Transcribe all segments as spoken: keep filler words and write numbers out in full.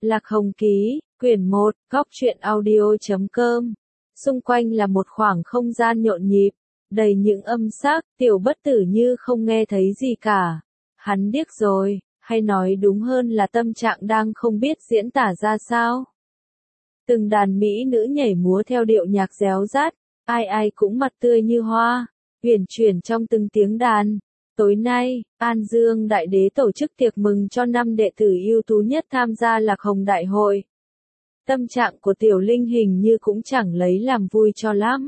Lạc Hồng Ký, quyển một, góc truyện audio chấm com. Xung quanh là một khoảng không gian nhộn nhịp, đầy những âm sắc, Tiểu Bất Tử như không nghe thấy gì cả. Hắn điếc rồi, hay nói đúng hơn là tâm trạng đang không biết diễn tả ra sao. Từng đàn mỹ nữ nhảy múa theo điệu nhạc réo rắt, ai ai cũng mặt tươi như hoa, uyển chuyển trong từng tiếng đàn. Tối nay, An Dương Đại Đế tổ chức tiệc mừng cho năm đệ tử ưu tú nhất tham gia Lạc Hồng Đại hội. Tâm trạng của Tiểu Linh hình như cũng chẳng lấy làm vui cho lắm.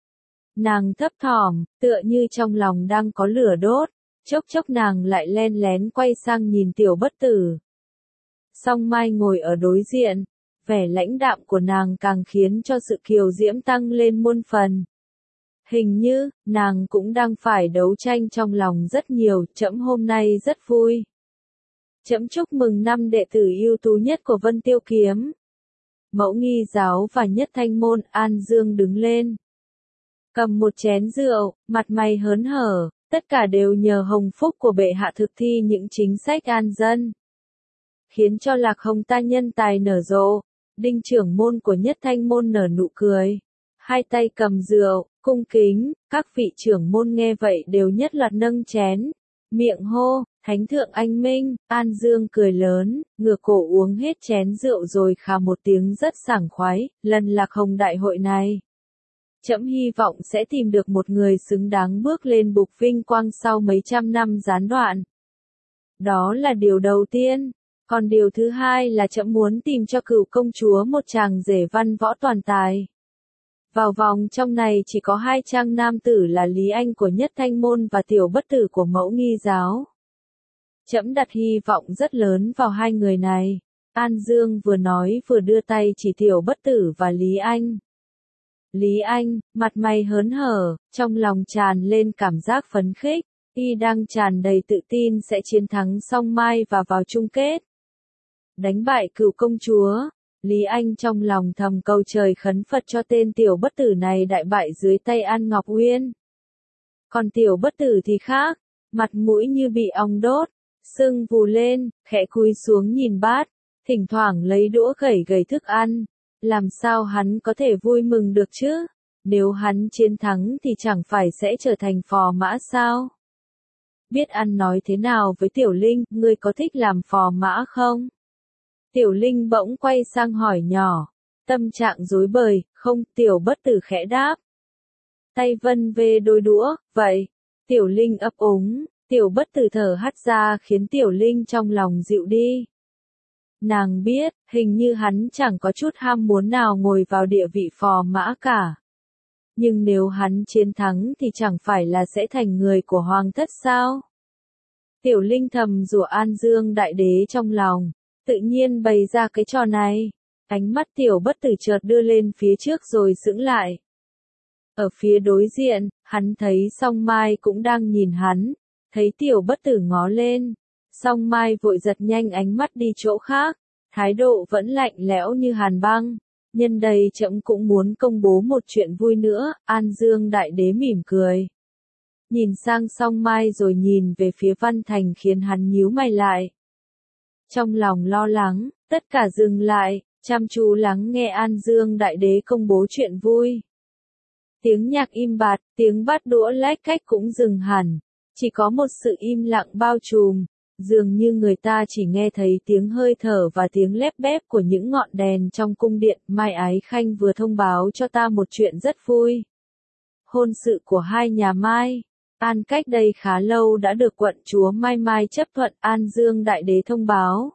Nàng thấp thỏm, tựa như trong lòng đang có lửa đốt, chốc chốc nàng lại len lén quay sang nhìn Tiểu Bất Tử. Song Mai ngồi ở đối diện, vẻ lãnh đạm của nàng càng khiến cho sự kiều diễm tăng lên muôn phần. Hình như, nàng cũng đang phải đấu tranh trong lòng rất nhiều, trẫm hôm nay rất vui. Trẫm chúc mừng năm đệ tử ưu tú nhất của Vân Tiêu Kiếm. Mẫu Nghi Giáo và Nhất Thanh Môn. An Dương đứng lên, cầm một chén rượu, mặt mày hớn hở, tất cả đều nhờ hồng phúc của bệ hạ thực thi những chính sách an dân, khiến cho Lạc Hồng ta nhân tài nở rộ. Đinh trưởng môn của Nhất Thanh Môn nở nụ cười, hai tay cầm rượu, cung kính. Các vị trưởng môn nghe vậy đều nhất loạt nâng chén, miệng hô, Thánh thượng anh minh. An Dương cười lớn, ngửa cổ uống hết chén rượu rồi khà một tiếng rất sảng khoái. Lần Lạc Hồng Đại hội này, trẫm hy vọng sẽ tìm được một người xứng đáng bước lên bục vinh quang sau mấy trăm năm gián đoạn. Đó là điều đầu tiên. Còn điều thứ hai là trẫm muốn tìm cho Cửu công chúa một chàng rể văn võ toàn tài. Vào vòng trong này chỉ có hai trang nam tử là Lý Anh của Nhất Thanh Môn và Tiểu Bất Tử của Mẫu Nghi Giáo. Trẫm đặt hy vọng rất lớn vào hai người này. An Dương vừa nói vừa đưa tay chỉ Tiểu Bất Tử và Lý Anh. Lý Anh, mặt mày hớn hở, trong lòng tràn lên cảm giác phấn khích, y đang tràn đầy tự tin sẽ chiến thắng Song Mai và vào chung kết. Đánh bại Cửu công chúa. Lý Anh trong lòng thầm cầu trời khấn Phật cho tên Tiểu Bất Tử này đại bại dưới tay An Ngọc Uyên. Còn Tiểu Bất Tử thì khác, mặt mũi như bị ong đốt, sưng vù lên, khẽ cúi xuống nhìn bát, thỉnh thoảng lấy đũa gẩy gẩy thức ăn. Làm sao hắn có thể vui mừng được chứ? Nếu hắn chiến thắng thì chẳng phải sẽ trở thành phò mã sao? Biết ăn nói thế nào với Tiểu Linh, ngươi có thích làm phò mã không? Tiểu Linh bỗng quay sang hỏi nhỏ, tâm trạng rối bời. Không. Tiểu Bất Tử khẽ đáp. Tay vân về đôi đũa, vậy. Tiểu Linh ấp úng. Tiểu Bất Tử thở hắt ra khiến Tiểu Linh trong lòng dịu đi. Nàng biết, hình như hắn chẳng có chút ham muốn nào ngồi vào địa vị phò mã cả. Nhưng nếu hắn chiến thắng thì chẳng phải là sẽ thành người của hoàng thất sao? Tiểu Linh thầm rủa An Dương Đại Đế trong lòng, tự nhiên bày ra cái trò này. Ánh mắt Tiểu Bất Tử chợt đưa lên phía trước rồi sững lại. Ở phía đối diện, hắn thấy Song Mai cũng đang nhìn hắn, thấy Tiểu Bất Tử ngó lên. Song Mai vội giật nhanh ánh mắt đi chỗ khác, thái độ vẫn lạnh lẽo như hàn băng. Nhân đây trẫm cũng muốn công bố một chuyện vui nữa. An Dương Đại Đế mỉm cười, nhìn sang Song Mai rồi nhìn về phía Văn Thành khiến hắn nhíu mày lại. Trong lòng lo lắng, tất cả dừng lại, chăm chú lắng nghe An Dương Đại Đế công bố chuyện vui. Tiếng nhạc im bặt, tiếng bát đũa lách cách cũng dừng hẳn, chỉ có một sự im lặng bao trùm. Dường như người ta chỉ nghe thấy tiếng hơi thở và tiếng lép bép của những ngọn đèn trong cung điện. Mai Ái Khanh vừa thông báo cho ta một chuyện rất vui. Hôn sự của hai nhà Mai An cách đây khá lâu đã được quận chúa Mai Mai chấp thuận. An Dương Đại Đế thông báo.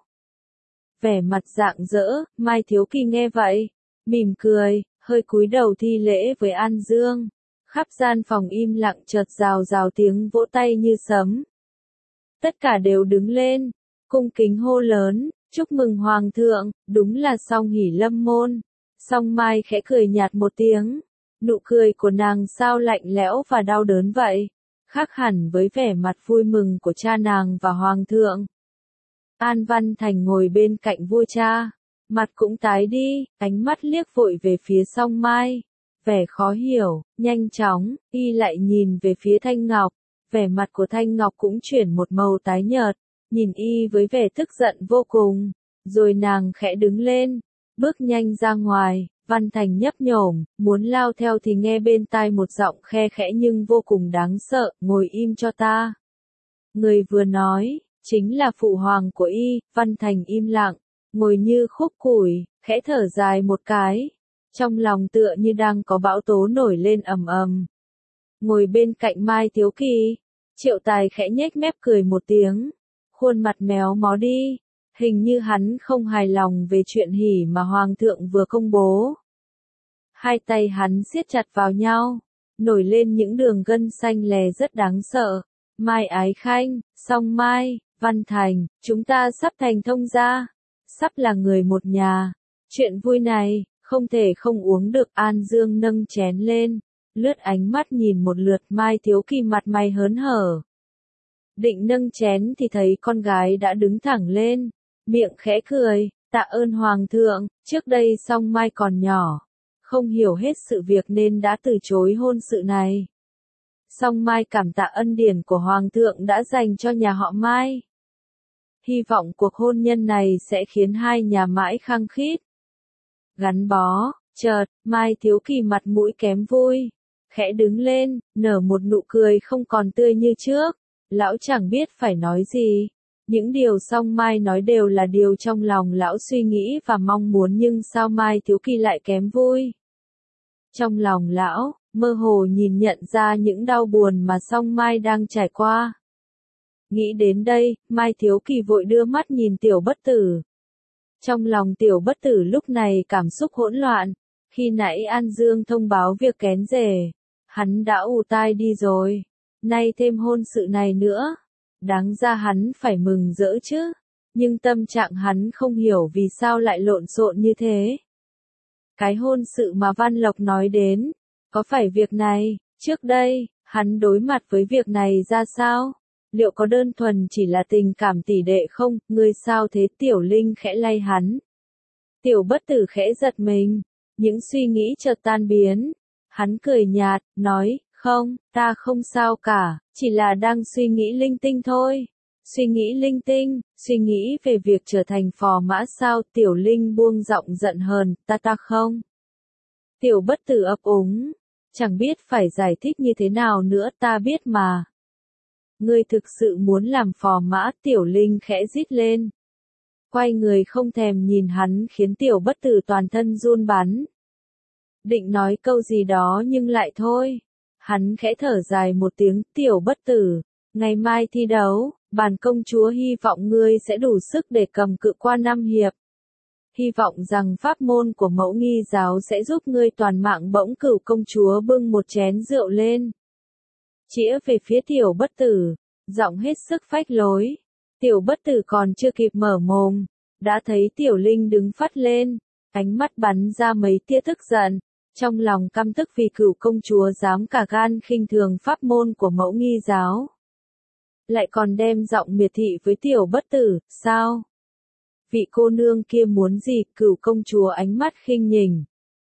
Vẻ mặt rạng rỡ, Mai Thiếu Kỳ nghe vậy, mỉm cười, hơi cúi đầu thi lễ với An Dương. Khắp gian phòng im lặng, chợt rào rào tiếng vỗ tay như sấm. Tất cả đều đứng lên, cung kính hô lớn, chúc mừng Hoàng thượng. Đúng là Song Hỷ Lâm môn. Song Mai khẽ cười nhạt một tiếng, nụ cười của nàng sao lạnh lẽo và đau đớn vậy, khác hẳn với vẻ mặt vui mừng của cha nàng và Hoàng thượng. An Văn Thành ngồi bên cạnh vua cha, mặt cũng tái đi, ánh mắt liếc vội về phía Song Mai, vẻ khó hiểu. Nhanh chóng, y lại nhìn về phía Thanh Ngọc, vẻ mặt của Thanh Ngọc cũng chuyển một màu tái nhợt, nhìn y với vẻ tức giận vô cùng. Rồi nàng khẽ đứng lên, bước nhanh ra ngoài. Văn Thành nhấp nhổm, muốn lao theo thì nghe bên tai một giọng khe khẽ nhưng vô cùng đáng sợ, ngồi im cho ta. Người vừa nói, chính là phụ hoàng của y. Văn Thành im lặng, ngồi như khúc củi, khẽ thở dài một cái. Trong lòng tựa như đang có bão tố nổi lên ầm ầm. Ngồi bên cạnh Mai Thiếu Kỳ, Triệu Tài khẽ nhếch mép cười một tiếng, khuôn mặt méo mó đi. Hình như hắn không hài lòng về chuyện hỉ mà Hoàng thượng vừa công bố. Hai tay hắn siết chặt vào nhau, nổi lên những đường gân xanh lè rất đáng sợ. Mai Ái Khanh, Song Mai, Văn Thành, chúng ta sắp thành thông gia, sắp là người một nhà. Chuyện vui này, không thể không uống được. An Dương nâng chén lên, lướt ánh mắt nhìn một lượt Mai Thiếu Kỳ mặt mày hớn hở. Định nâng chén thì thấy con gái đã đứng thẳng lên, miệng khẽ cười, tạ ơn Hoàng thượng, trước đây Song Mai còn nhỏ, không hiểu hết sự việc nên đã từ chối hôn sự này. Song Mai cảm tạ ân điển của Hoàng thượng đã dành cho nhà họ Mai. Hy vọng cuộc hôn nhân này sẽ khiến hai nhà mãi khăng khít gắn bó. Chợt, Mai Thiếu Kỳ mặt mũi kém vui, khẽ đứng lên, nở một nụ cười không còn tươi như trước. Lão chẳng biết phải nói gì. Những điều Song Mai nói đều là điều trong lòng lão suy nghĩ và mong muốn, nhưng sao Mai Thiếu Kỳ lại kém vui? Trong lòng lão, mơ hồ nhìn nhận ra những đau buồn mà Song Mai đang trải qua. Nghĩ đến đây, Mai Thiếu Kỳ vội đưa mắt nhìn Tiểu Bất Tử. Trong lòng Tiểu Bất Tử lúc này cảm xúc hỗn loạn. Khi nãy An Dương thông báo việc kén rể, hắn đã ù tai đi rồi. Nay thêm hôn sự này nữa, đáng ra hắn phải mừng rỡ chứ. Nhưng tâm trạng hắn không hiểu vì sao lại lộn xộn như thế. Cái hôn sự mà Văn Lộc nói đến, có phải việc này? Trước đây, hắn đối mặt với việc này ra sao? Liệu có đơn thuần chỉ là tình cảm tỷ đệ không? Ngươi sao thế? Tiểu Linh khẽ lay hắn. Tiểu Bất Tử khẽ giật mình, những suy nghĩ chợt tan biến. Hắn cười nhạt, nói, không, ta không sao cả, chỉ là đang suy nghĩ linh tinh thôi. Suy nghĩ linh tinh, suy nghĩ về việc trở thành phò mã sao? Tiểu Linh buông giọng giận hờn, ta ta không. Tiểu Bất Tử ấp úng, chẳng biết phải giải thích như thế nào nữa. Ta biết mà. Ngươi thực sự muốn làm phò mã? Tiểu Linh khẽ rít lên. Quay người không thèm nhìn hắn khiến Tiểu Bất Tử toàn thân run bắn. Định nói câu gì đó nhưng lại thôi. Hắn khẽ thở dài một tiếng. Tiểu Bất Tử, ngày mai thi đấu, bản công chúa hy vọng ngươi sẽ đủ sức để cầm cự qua năm hiệp. Hy vọng rằng pháp môn của Mẫu Nghi giáo sẽ giúp ngươi toàn mạng. Bỗng Cửu công chúa bưng một chén rượu lên, chĩa về phía Tiểu Bất Tử, giọng hết sức phách lối. Tiểu Bất Tử còn chưa kịp mở mồm, đã thấy Tiểu Linh đứng phắt lên, ánh mắt bắn ra mấy tia tức giận, trong lòng căm tức vì Cửu công chúa dám cả gan khinh thường pháp môn của Mẫu Nghi giáo. Lại còn đem giọng miệt thị với Tiểu Bất Tử, sao? Vị cô nương kia muốn gì? Cửu công chúa ánh mắt khinh nhỉnh,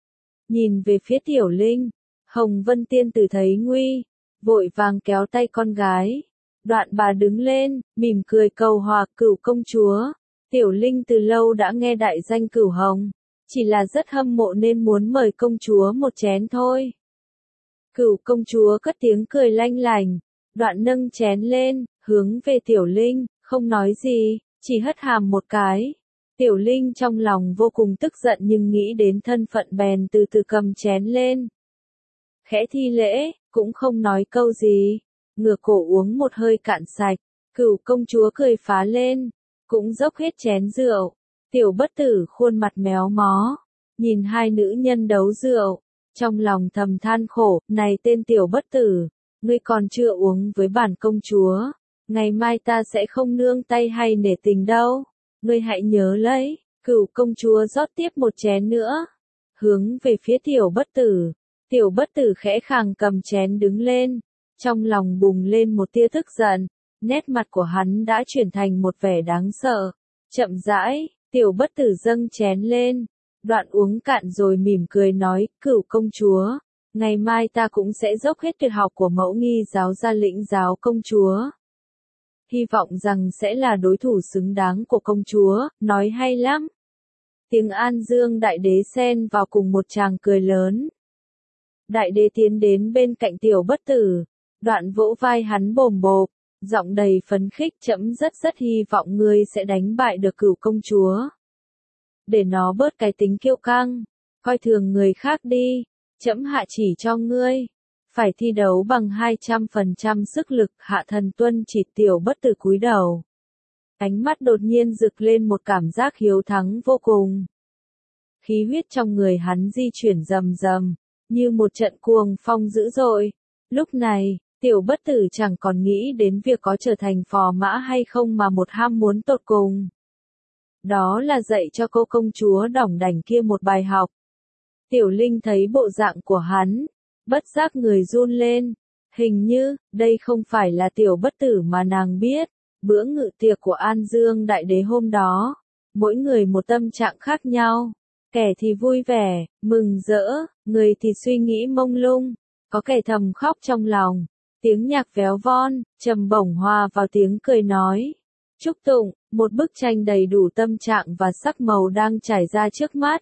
nhìn về phía Tiểu Linh. Hồng Vân tiên tử thấy nguy, vội vàng kéo tay con gái. Đoạn bà đứng lên, mỉm cười cầu hòa. Cửu công chúa, Tiểu Linh từ lâu đã nghe đại danh Cửu Hồng, chỉ là rất hâm mộ nên muốn mời công chúa một chén thôi. Cửu công chúa cất tiếng cười lanh lành, đoạn nâng chén lên, hướng về Tiểu Linh, không nói gì, chỉ hất hàm một cái. Tiểu Linh trong lòng vô cùng tức giận nhưng nghĩ đến thân phận bèn từ từ cầm chén lên. Khẽ thi lễ, cũng không nói câu gì, ngửa cổ uống một hơi cạn sạch. Cửu công chúa cười phá lên, cũng dốc hết chén rượu. Tiểu Bất Tử khuôn mặt méo mó, nhìn hai nữ nhân đấu rượu, trong lòng thầm than khổ. Này tên Tiểu Bất Tử, ngươi còn chưa uống với bản công chúa, ngày mai ta sẽ không nương tay hay nể tình đâu, ngươi hãy nhớ lấy. Cửu công chúa rót tiếp một chén nữa, hướng về phía Tiểu Bất Tử. Tiểu Bất Tử khẽ khàng cầm chén đứng lên, trong lòng bùng lên một tia tức giận, nét mặt của hắn đã chuyển thành một vẻ đáng sợ. Chậm rãi, Tiểu Bất Tử dâng chén lên, đoạn uống cạn rồi mỉm cười nói, Cửu công chúa, ngày mai ta cũng sẽ dốc hết tuyệt học của Mẫu Nghi giáo ra lĩnh giáo công chúa. hy vọng rằng sẽ là đối thủ xứng đáng của công chúa, nói hay lắm. Tiếng An Dương đại đế xen vào cùng một tràng cười lớn. Đại đế tiến đến bên cạnh Tiểu Bất Tử, đoạn vỗ vai hắn bồm bộp, giọng đầy phấn khích, trẫm rất rất hy vọng ngươi sẽ đánh bại được Cửu công chúa. Để nó bớt cái tính kiêu căng, coi thường người khác đi, trẫm hạ chỉ cho ngươi, phải thi đấu bằng hai trăm phần trăm sức lực. Hạ Thần tuân chỉ. Tiểu Bất Tử cúi đầu. Ánh mắt đột nhiên rực lên một cảm giác hiếu thắng vô cùng. Khí huyết trong người hắn di chuyển rầm rầm, như một trận cuồng phong dữ dội. Lúc này, Tiểu Bất Tử chẳng còn nghĩ đến việc có trở thành phò mã hay không mà một ham muốn tột cùng. Đó là dạy cho cô công chúa đỏng đảnh kia một bài học. Tiểu Linh thấy bộ dạng của hắn, bất giác người run lên. Hình như, đây không phải là Tiểu Bất Tử mà nàng biết. Bữa ngự tiệc của An Dương đại đế hôm đó, mỗi người một tâm trạng khác nhau. Kẻ thì vui vẻ, mừng rỡ, người thì suy nghĩ mông lung, có kẻ thầm khóc trong lòng. Tiếng nhạc véo von, trầm bổng hòa vào tiếng cười nói. Chúc tụng, một bức tranh đầy đủ tâm trạng và sắc màu đang trải ra trước mắt.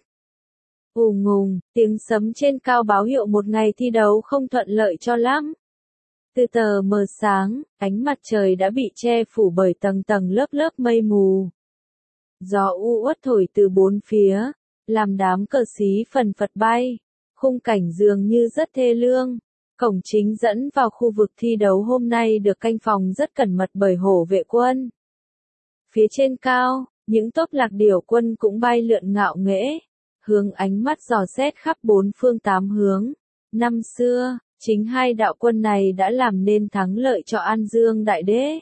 Ù ngùng, tiếng sấm trên cao báo hiệu một ngày thi đấu không thuận lợi cho lắm. Từ tờ mờ sáng, ánh mặt trời đã bị che phủ bởi tầng tầng lớp lớp mây mù. Gió u uất thổi từ bốn phía, làm đám cờ xí phần phật bay. Khung cảnh dường như rất thê lương. Cổng chính dẫn vào khu vực thi đấu hôm nay được canh phòng rất cẩn mật bởi hổ vệ quân. Phía trên cao, những tốp lạc điểu quân cũng bay lượn ngạo nghễ, hướng ánh mắt dò xét khắp bốn phương tám hướng. Năm xưa, chính hai đạo quân này đã làm nên thắng lợi cho An Dương đại đế.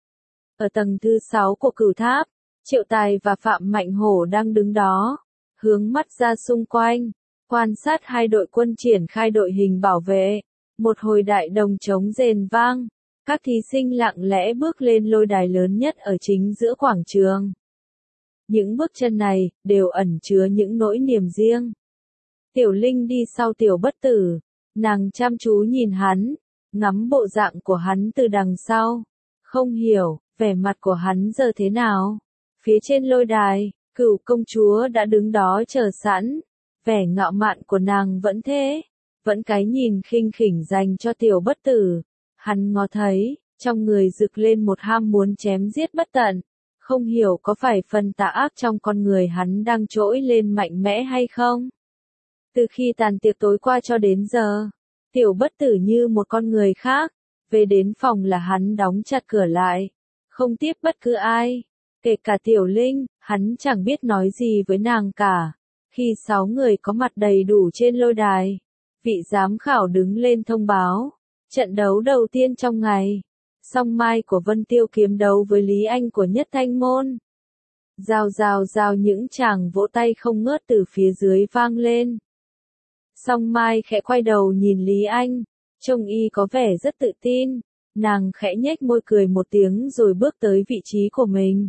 Ở tầng thứ sáu của cửu tháp, Triệu Tài và Phạm Mạnh Hổ đang đứng đó, hướng mắt ra xung quanh, quan sát hai đội quân triển khai đội hình bảo vệ. Một hồi đại đồng trống rền vang, các thí sinh lặng lẽ bước lên lôi đài lớn nhất ở chính giữa quảng trường. Những bước chân này, đều ẩn chứa những nỗi niềm riêng. Tiểu Linh đi sau Tiểu Bất Tử, nàng chăm chú nhìn hắn, ngắm bộ dạng của hắn từ đằng sau. Không hiểu, vẻ mặt của hắn giờ thế nào. Phía trên lôi đài, Cửu công chúa đã đứng đó chờ sẵn, vẻ ngạo mạn của nàng vẫn thế. Vẫn cái nhìn khinh khỉnh dành cho Tiểu Bất Tử. Hắn ngó thấy, trong người rực lên một ham muốn chém giết bất tận. Không hiểu có phải phần tà ác trong con người hắn đang trỗi lên mạnh mẽ hay không? Từ khi tàn tiệc tối qua cho đến giờ, Tiểu Bất Tử như một con người khác. Về đến phòng là hắn đóng chặt cửa lại, không tiếp bất cứ ai. Kể cả Tiểu Linh, hắn chẳng biết nói gì với nàng cả. Khi sáu người có mặt đầy đủ trên lôi đài, vị giám khảo đứng lên thông báo, trận đấu đầu tiên trong ngày, Song Mai của Vân Tiêu kiếm đấu với Lý Anh của Nhất Thanh Môn. Rào rào rào những tràng vỗ tay không ngớt từ phía dưới vang lên. Song Mai khẽ quay đầu nhìn Lý Anh, trông y có vẻ rất tự tin, nàng khẽ nhếch môi cười một tiếng rồi bước tới vị trí của mình.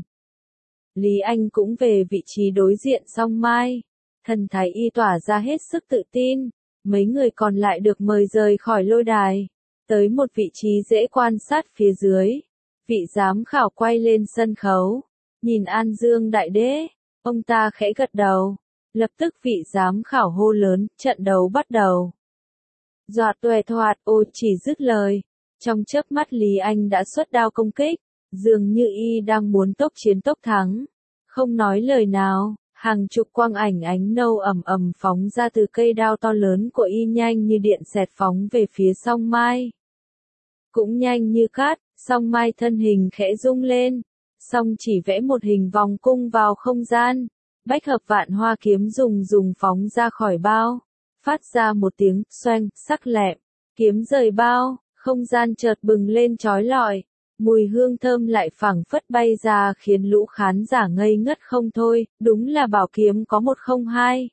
Lý Anh cũng về vị trí đối diện Song Mai, thần thái y tỏa ra hết sức tự tin. Mấy người còn lại được mời rời khỏi lôi đài, tới một vị trí dễ quan sát phía dưới. Vị giám khảo quay lên sân khấu, nhìn An Dương đại đế, ông ta khẽ gật đầu. Lập tức vị giám khảo hô lớn, trận đấu bắt đầu. Doạt tuè thoạt, ôi chỉ dứt lời. Trong chớp mắt Lý Anh đã xuất đao công kích, dường như y đang muốn tốc chiến tốc thắng. Không nói lời nào. Hàng chục quang ảnh ánh nâu ầm ầm phóng ra từ cây đao to lớn của y nhanh như điện xẹt phóng về phía Song Mai. Cũng nhanh như cát, Song Mai thân hình khẽ rung lên, song chỉ vẽ một hình vòng cung vào không gian. Bách hợp vạn hoa kiếm dùng dùng phóng ra khỏi bao, phát ra một tiếng xoeng sắc lẹm, kiếm rời bao, không gian chợt bừng lên chói lọi. Mùi hương thơm lại phảng phất bay ra khiến lũ khán giả ngây ngất không thôi, đúng là bảo kiếm có một không hai.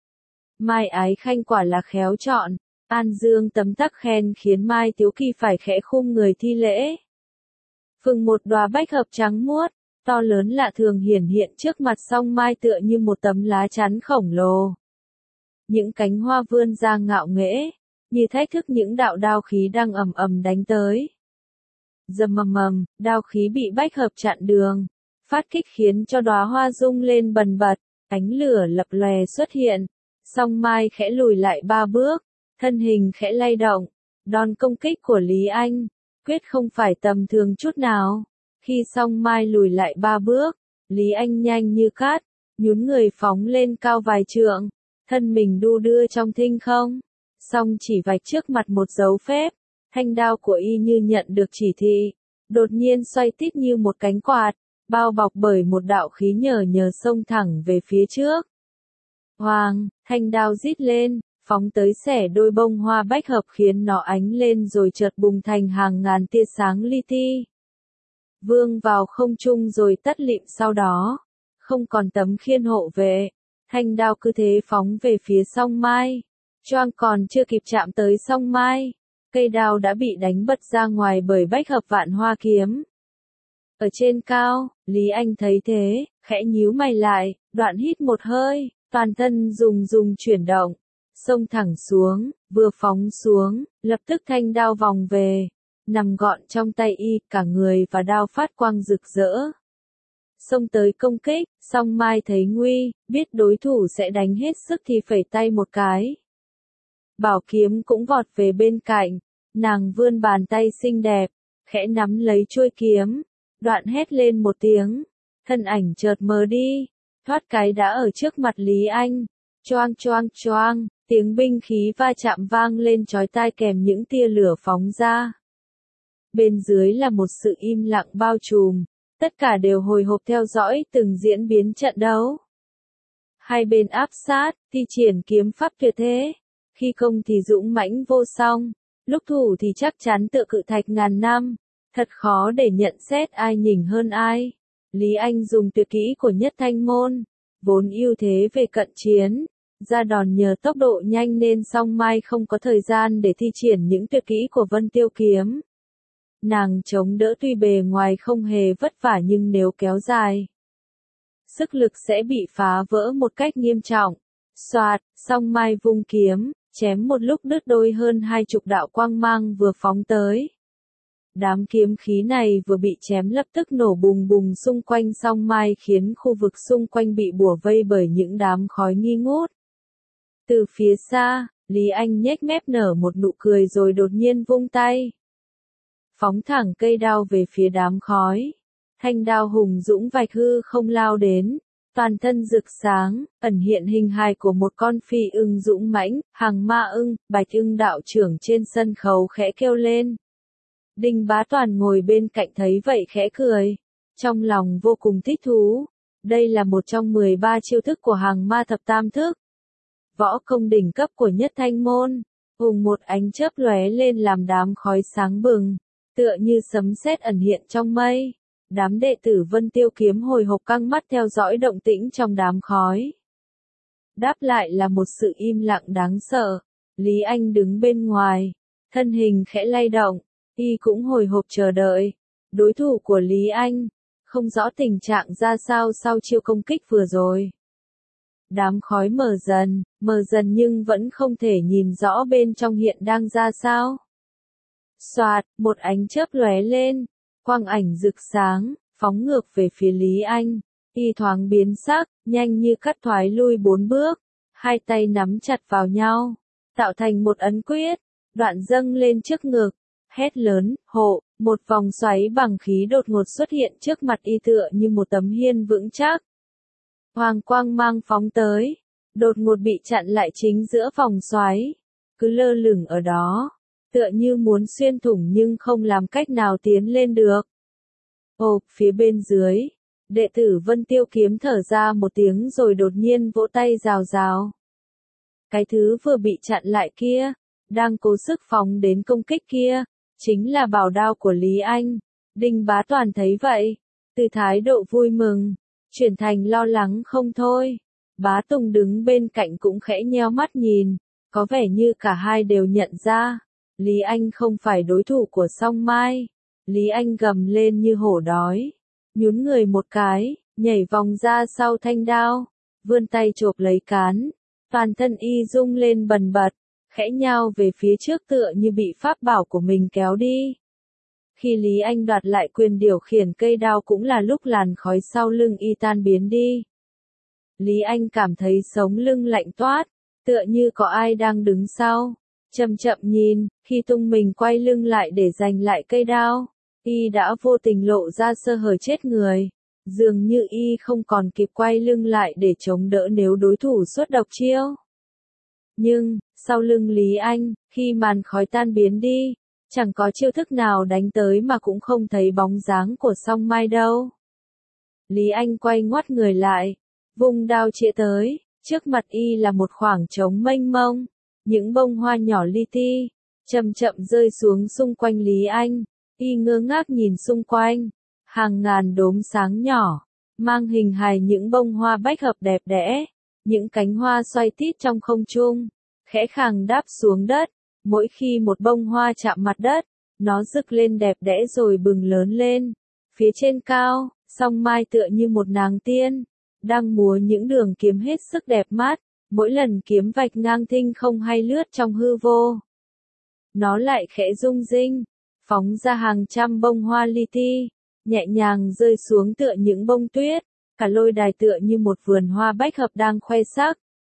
Mai Ái Khanh quả là khéo chọn, An Dương tấm tắc khen khiến Mai Tiếu Kỳ phải khẽ khum người thi lễ. Phừng một đóa bách hợp trắng muốt, to lớn lạ thường hiển hiện trước mặt Song Mai tựa như một tấm lá chắn khổng lồ. Những cánh hoa vươn ra ngạo nghễ, như thách thức những đạo đao khí đang ầm ầm đánh tới. Rầm mầm mầm, đao khí bị bách hợp chặn đường. Phát kích khiến cho đóa hoa rung lên bần bật, ánh lửa lập lòe xuất hiện. Song Mai khẽ lùi lại ba bước, thân hình khẽ lay động. Đòn công kích của Lý Anh, quyết không phải tầm thường chút nào. Khi Song Mai lùi lại ba bước, Lý Anh nhanh như cát, nhún người phóng lên cao vài trượng, thân mình đu đưa trong thinh không. Song chỉ vạch trước mặt một dấu phép, thanh đao của y như nhận được chỉ thị, đột nhiên xoay tít như một cánh quạt, bao bọc bởi một đạo khí nhờ nhờ xông thẳng về phía trước. Hoàng, thanh đao rít lên, phóng tới xẻ đôi bông hoa bách hợp khiến nó ánh lên rồi chợt bùng thành hàng ngàn tia sáng li ti. Vương vào không trung rồi tắt lịm sau đó, không còn tấm khiên hộ vệ, thanh đao cứ thế phóng về phía Song Mai. Choang còn chưa kịp chạm tới Song Mai, cây đao đã bị đánh bật ra ngoài bởi bách hợp vạn hoa kiếm. Ở trên cao, Lý Anh thấy thế, khẽ nhíu mày lại, đoạn hít một hơi, toàn thân rùng rùng chuyển động, xông thẳng xuống, vừa phóng xuống, lập tức thanh đao vòng về, nằm gọn trong tay y, cả người và đao phát quang rực rỡ. Xông tới công kích, Song Mai thấy nguy, biết đối thủ sẽ đánh hết sức thì phẩy tay một cái. Bảo kiếm cũng vọt về bên cạnh, nàng vươn bàn tay xinh đẹp, khẽ nắm lấy chuôi kiếm, đoạn hét lên một tiếng, thân ảnh chợt mờ đi, thoát cái đã ở trước mặt Lý Anh. Choang choang choang, tiếng binh khí va chạm vang lên chói tai kèm những tia lửa phóng ra. Bên dưới là một sự im lặng bao trùm, tất cả đều hồi hộp theo dõi từng diễn biến trận đấu. Hai bên áp sát, thi triển kiếm pháp tuyệt thế, khi công thì dũng mãnh vô song, lúc thủ thì chắc chắn tựa cự thạch ngàn năm, thật khó để nhận xét ai nhỉnh hơn ai. Lý Anh dùng tuyệt kỹ của Nhất Thanh Môn, vốn ưu thế về cận chiến, ra đòn nhờ tốc độ nhanh nên Song Mai không có thời gian để thi triển những tuyệt kỹ của Vân Tiêu Kiếm. Nàng chống đỡ tuy bề ngoài không hề vất vả nhưng nếu kéo dài, sức lực sẽ bị phá vỡ một cách nghiêm trọng. Soạt, Song Mai vung kiếm, chém một lúc đứt đôi hơn hai chục đạo quang mang vừa phóng tới. Đám kiếm khí này vừa bị chém lập tức nổ bùng bùng xung quanh Song Mai khiến khu vực xung quanh bị bủa vây bởi những đám khói nghi ngút. Từ phía xa, Lý Anh nhếch mép nở một nụ cười rồi đột nhiên vung tay, phóng thẳng cây đao về phía đám khói. Thanh đao hùng dũng vạch hư không lao đến, toàn thân rực sáng, ẩn hiện hình hài của một con phi ưng dũng mãnh, hàng ma ưng. Bạch Ưng đạo trưởng trên sân khấu khẽ kêu lên. Đinh Bá Toàn ngồi bên cạnh thấy vậy khẽ cười, trong lòng vô cùng thích thú. Đây là một trong mười ba chiêu thức của hàng ma thập tam thức, võ công đỉnh cấp của Nhất Thanh Môn. Hùng một ánh chớp lóe lên làm đám khói sáng bừng, tựa như sấm sét ẩn hiện trong mây. Đám đệ tử Vân Tiêu Kiếm hồi hộp căng mắt theo dõi động tĩnh trong đám khói. Đáp lại là một sự im lặng đáng sợ. Lý Anh đứng bên ngoài, thân hình khẽ lay động, y cũng hồi hộp chờ đợi. Đối thủ của Lý Anh, không rõ tình trạng ra sao sau chiêu công kích vừa rồi. Đám khói mờ dần, mờ dần nhưng vẫn không thể nhìn rõ bên trong hiện đang ra sao. Soạt, một ánh chớp lóe lên, quang ảnh rực sáng, phóng ngược về phía Lý Anh. Y thoáng biến sắc, nhanh như cắt thoái lui bốn bước, hai tay nắm chặt vào nhau, tạo thành một ấn quyết, đoạn dâng lên trước ngực, hét lớn, hộ, một vòng xoáy bằng khí đột ngột xuất hiện trước mặt y tựa như một tấm hiên vững chắc. Hoàng quang mang phóng tới, đột ngột bị chặn lại chính giữa vòng xoáy, cứ lơ lửng ở đó, tựa như muốn xuyên thủng nhưng không làm cách nào tiến lên được. Ồ, phía bên dưới, đệ tử Vân Tiêu Kiếm thở ra một tiếng rồi đột nhiên vỗ tay rào rào. Cái thứ vừa bị chặn lại kia, đang cố sức phóng đến công kích kia, chính là bảo đao của Lý Anh. Đinh Bá Toàn thấy vậy, từ thái độ vui mừng, chuyển thành lo lắng không thôi. Bá Tùng đứng bên cạnh cũng khẽ nheo mắt nhìn, có vẻ như cả hai đều nhận ra, Lý Anh không phải đối thủ của Song Mai. Lý Anh gầm lên như hổ đói, nhún người một cái, nhảy vòng ra sau thanh đao, vươn tay chộp lấy cán, toàn thân y rung lên bần bật, khẽ nhao về phía trước tựa như bị pháp bảo của mình kéo đi. Khi Lý Anh đoạt lại quyền điều khiển cây đao cũng là lúc làn khói sau lưng y tan biến đi. Lý Anh cảm thấy sống lưng lạnh toát, tựa như có ai đang đứng sau. Chậm chậm nhìn, khi tung mình quay lưng lại để giành lại cây đao, y đã vô tình lộ ra sơ hở chết người. Dường như y không còn kịp quay lưng lại để chống đỡ nếu đối thủ xuất độc chiêu. Nhưng, sau lưng Lý Anh, khi màn khói tan biến đi, chẳng có chiêu thức nào đánh tới mà cũng không thấy bóng dáng của Song Mai đâu. Lý Anh quay ngoắt người lại, vung đao chĩa tới, trước mặt y là một khoảng trống mênh mông, những bông hoa nhỏ li ti, chậm chậm rơi xuống xung quanh Lý Anh, y ngơ ngác nhìn xung quanh, hàng ngàn đốm sáng nhỏ, mang hình hài những bông hoa bách hợp đẹp đẽ, những cánh hoa xoay tít trong không trung, khẽ khàng đáp xuống đất, mỗi khi một bông hoa chạm mặt đất, nó rực lên đẹp đẽ rồi bừng lớn lên, phía trên cao, Song Mai tựa như một nàng tiên, đang múa những đường kiếm hết sức đẹp mắt, mỗi lần kiếm vạch ngang thinh không hay lướt trong hư vô. Nó lại khẽ rung rinh, phóng ra hàng trăm bông hoa li ti, nhẹ nhàng rơi xuống tựa những bông tuyết, cả lôi đài tựa như một vườn hoa bách hợp đang khoe sắc.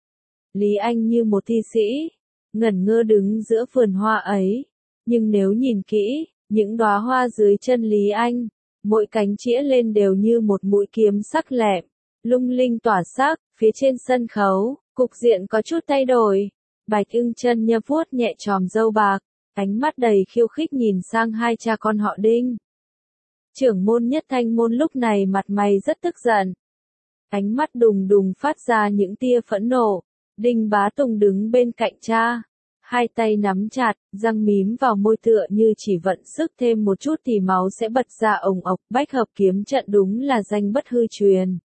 Lý Anh như một thi sĩ, ngẩn ngơ đứng giữa vườn hoa ấy, nhưng nếu nhìn kỹ, những đóa hoa dưới chân Lý Anh, mỗi cánh chĩa lên đều như một mũi kiếm sắc lẹm, lung linh tỏa sắc. Phía trên sân khấu, cục diện có chút thay đổi. Bạch Ưng Chân Nha vuốt nhẹ chòm râu bạc, ánh mắt đầy khiêu khích nhìn sang hai cha con họ Đinh. Trưởng môn Nhất Thanh môn lúc này mặt mày rất tức giận. Ánh mắt đùng đùng phát ra những tia phẫn nộ. Đinh Bá Tùng đứng bên cạnh cha, hai tay nắm chặt, răng mím vào môi tựa như chỉ vận sức thêm một chút thì máu sẽ bật ra ồng ộc. Bách hợp kiếm trận đúng là danh bất hư truyền.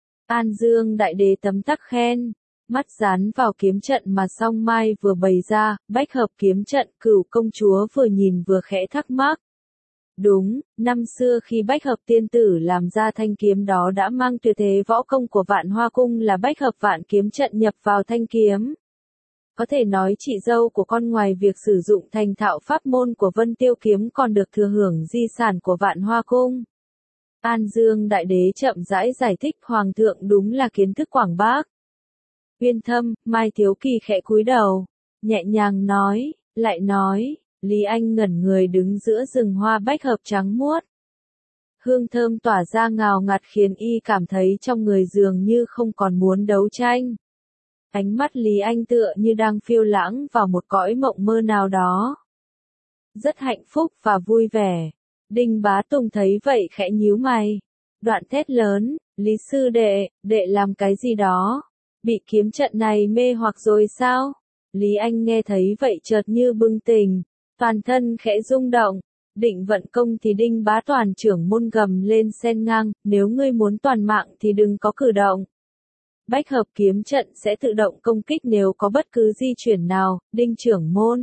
An Dương Đại Đế tấm tắc khen, mắt dán vào kiếm trận mà Song Mai vừa bày ra. Bách hợp kiếm trận, Cửu công chúa vừa nhìn vừa khẽ thắc mắc. Đúng, năm xưa khi Bách hợp tiên tử làm ra thanh kiếm đó đã mang tuyệt thế võ công của Vạn Hoa cung là Bách hợp vạn kiếm trận nhập vào thanh kiếm. Có thể nói chị dâu của con ngoài việc sử dụng thành thạo pháp môn của Vân Tiêu kiếm còn được thừa hưởng di sản của Vạn Hoa cung. An Dương Đại Đế chậm rãi giải thích, Hoàng thượng đúng là kiến thức quảng bác. Uyên Thâm, Mai Thiếu Kỳ khẽ cúi đầu, nhẹ nhàng nói, lại nói. Lý Anh ngẩn người đứng giữa rừng hoa bách hợp trắng muốt. Hương thơm tỏa ra ngào ngạt khiến y cảm thấy trong người dường như không còn muốn đấu tranh. Ánh mắt Lý Anh tựa như đang phiêu lãng vào một cõi mộng mơ nào đó. Rất hạnh phúc và vui vẻ. Đinh Bá Tùng thấy vậy khẽ nhíu mày. Đoạn thét lớn, Lý sư đệ, đệ làm cái gì đó? Bị kiếm trận này mê hoặc rồi sao? Lý Anh nghe thấy vậy chợt như bừng tỉnh. Toàn thân khẽ rung động, định vận công thì Đinh Bá Toàn trưởng môn gầm lên xen ngang, nếu ngươi muốn toàn mạng thì đừng có cử động. Bách hợp kiếm trận sẽ tự động công kích nếu có bất cứ di chuyển nào. Đinh trưởng môn,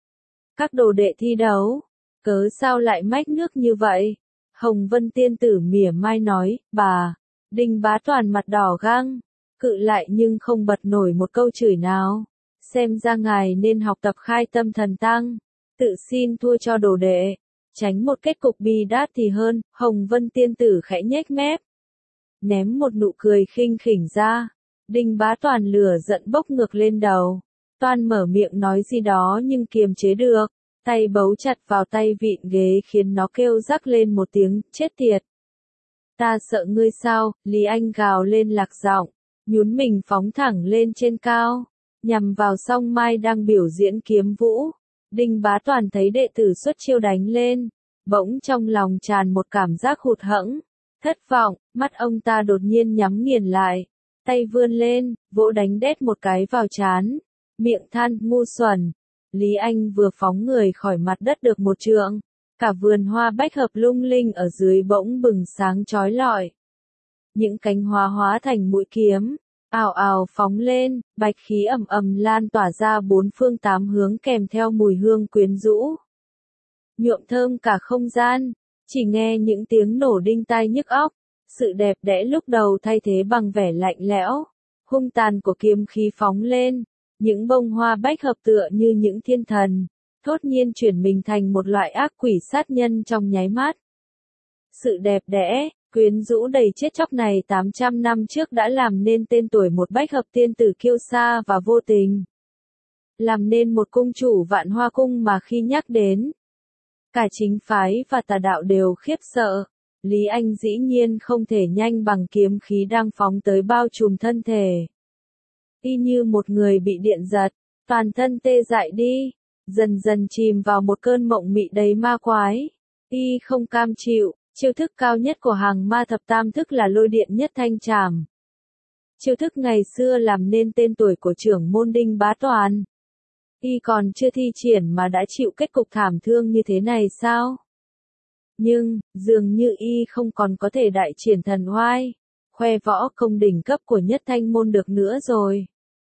các đồ đệ thi đấu, cớ sao lại mách nước như vậy? Hồng Vân tiên tử mỉa mai nói, bà. Đinh Bá Toàn mặt đỏ găng, cự lại nhưng không bật nổi một câu chửi nào. Xem ra ngài nên học tập khai tâm thần tăng. Tự xin thua cho đồ đệ, tránh một kết cục bi đát thì hơn. Hồng Vân tiên tử khẽ nhếch mép, ném một nụ cười khinh khỉnh ra. Đinh Bá Toàn lửa giận bốc ngược lên đầu, toan mở miệng nói gì đó nhưng kiềm chế được, tay bấu chặt vào tay vịn ghế khiến nó kêu rắc lên một tiếng, chết tiệt. Ta sợ ngươi sao? Lý Anh gào lên lạc giọng, nhún mình phóng thẳng lên trên cao, nhằm vào Song Mai đang biểu diễn kiếm vũ. Đinh Bá Toàn thấy đệ tử xuất chiêu đánh lên, bỗng trong lòng tràn một cảm giác hụt hẫng, thất vọng, mắt ông ta đột nhiên nhắm nghiền lại, tay vươn lên, vỗ đánh đét một cái vào trán, miệng than, ngu xuẩn. Lý Anh vừa phóng người khỏi mặt đất được một trượng, cả vườn hoa bách hợp lung linh ở dưới bỗng bừng sáng chói lọi. Những cánh hoa hóa thành mũi kiếm, ào ào phóng lên, bạch khí ầm ầm lan tỏa ra bốn phương tám hướng kèm theo mùi hương quyến rũ. Nhuộm thơm cả không gian, chỉ nghe những tiếng nổ đinh tai nhức óc, sự đẹp đẽ lúc đầu thay thế bằng vẻ lạnh lẽo, hung tàn của kiếm khí phóng lên, những bông hoa bách hợp tựa như những thiên thần, thốt nhiên chuyển mình thành một loại ác quỷ sát nhân trong nháy mắt. Sự đẹp đẽ, quyến rũ đầy chết chóc này tám trăm năm trước đã làm nên tên tuổi một bách hợp tiên tử kiêu sa và vô tình. Làm nên một cung chủ vạn hoa cung mà khi nhắc đến, cả chính phái và tà đạo đều khiếp sợ. Lý Anh dĩ nhiên không thể nhanh bằng kiếm khí đang phóng tới bao trùm thân thể. Y như một người bị điện giật, toàn thân tê dại đi, dần dần chìm vào một cơn mộng mị đầy ma quái. Y không cam chịu, chiêu thức cao nhất của hàng ma thập tam thức là lôi điện nhất thanh trảm. Chiêu thức ngày xưa làm nên tên tuổi của trưởng môn Đinh Bá Toàn. Y còn chưa thi triển mà đã chịu kết cục thảm thương như thế này sao? Nhưng, dường như Y không còn có thể đại triển thần oai, khoe võ công đỉnh cấp của nhất thanh môn được nữa rồi.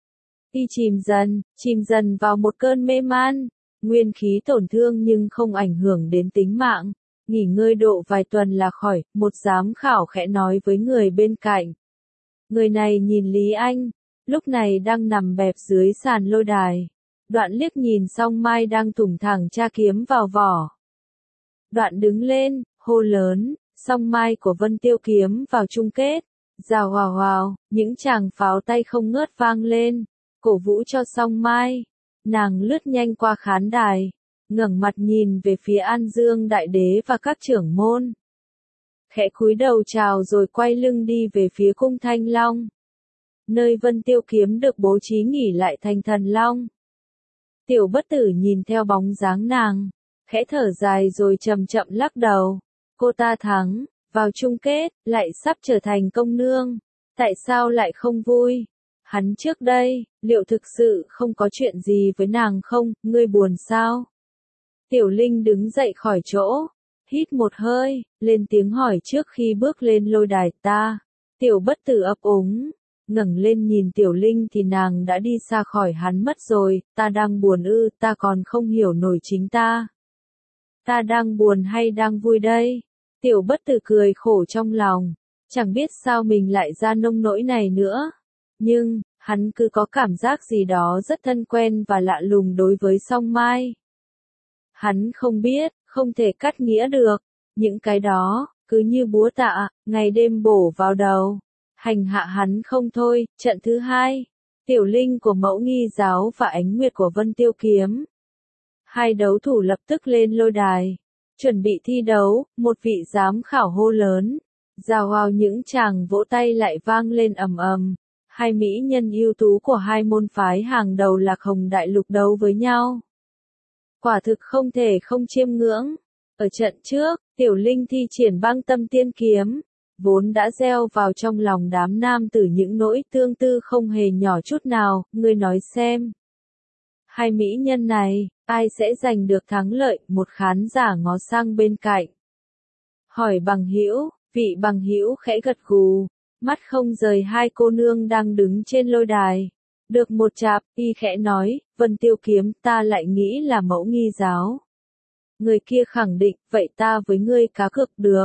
Y chìm dần, chìm dần vào một cơn mê man, nguyên khí tổn thương nhưng không ảnh hưởng đến tính mạng, nghỉ ngơi độ vài tuần là khỏi, một giám khảo khẽ nói với người bên cạnh. Người này nhìn Lý Anh, lúc này đang nằm bẹp dưới sàn lôi đài. Đoạn liếc nhìn Song Mai đang thủng thẳng tra kiếm vào vỏ. Đoạn đứng lên, hô lớn, Song Mai của Vân Tiêu kiếm vào chung kết. Rào hào hào, những tràng pháo tay không ngớt vang lên, cổ vũ cho Song Mai. Nàng lướt nhanh qua khán đài, ngẩng mặt nhìn về phía An Dương Đại Đế và các trưởng môn. Khẽ cúi đầu chào rồi quay lưng đi về phía cung Thanh Long. Nơi Vân Tiêu kiếm được bố trí nghỉ lại thành Thần Long. Tiểu Bất Tử nhìn theo bóng dáng nàng, khẽ thở dài rồi chậm chậm lắc đầu. Cô ta thắng, vào chung kết, lại sắp trở thành công nương. Tại sao lại không vui? Hắn trước đây, liệu thực sự không có chuyện gì với nàng không, ngươi buồn sao? Tiểu Linh đứng dậy khỏi chỗ, hít một hơi, lên tiếng hỏi trước khi bước lên lôi đài ta. Tiểu Bất Tử ấp úng, ngẩng lên nhìn Tiểu Linh thì nàng đã đi xa khỏi hắn mất rồi, ta đang buồn ư, ta còn không hiểu nổi chính ta. Ta đang buồn hay đang vui đây? Tiểu Bất Tử cười khổ trong lòng, chẳng biết sao mình lại ra nông nỗi này nữa. Nhưng, hắn cứ có cảm giác gì đó rất thân quen và lạ lùng đối với Song Mai. Hắn không biết, không thể cắt nghĩa được, những cái đó, cứ như búa tạ, ngày đêm bổ vào đầu, hành hạ hắn không thôi. Trận thứ hai, Tiểu Linh của Mẫu Nghi Giáo và Ánh Nguyệt của Vân Tiêu Kiếm. Hai đấu thủ lập tức lên lôi đài, chuẩn bị thi đấu, một vị giám khảo hô lớn, rào rào những tràng vỗ tay lại vang lên ầm ầm. Hai mỹ nhân ưu tú của hai môn phái hàng đầu Lạc Hồng Đại Lục đấu với nhau. Quả thực không thể không chiêm ngưỡng. Ở trận trước, Tiểu Linh thi triển Băng Tâm Tiên Kiếm, vốn đã gieo vào trong lòng đám nam tử những nỗi tương tư không hề nhỏ chút nào. Ngươi nói xem, hai mỹ nhân này, ai sẽ giành được thắng lợi? Một khán giả ngó sang bên cạnh, hỏi Bằng Hữu. Vị Bằng Hữu khẽ gật gù, mắt không rời hai cô nương đang đứng trên lôi đài. Được một chạp, y khẽ nói, Vân Tiêu Kiếm, ta lại nghĩ là Mẫu Nghi Giáo. Người kia khẳng định, vậy ta với ngươi cá cược được.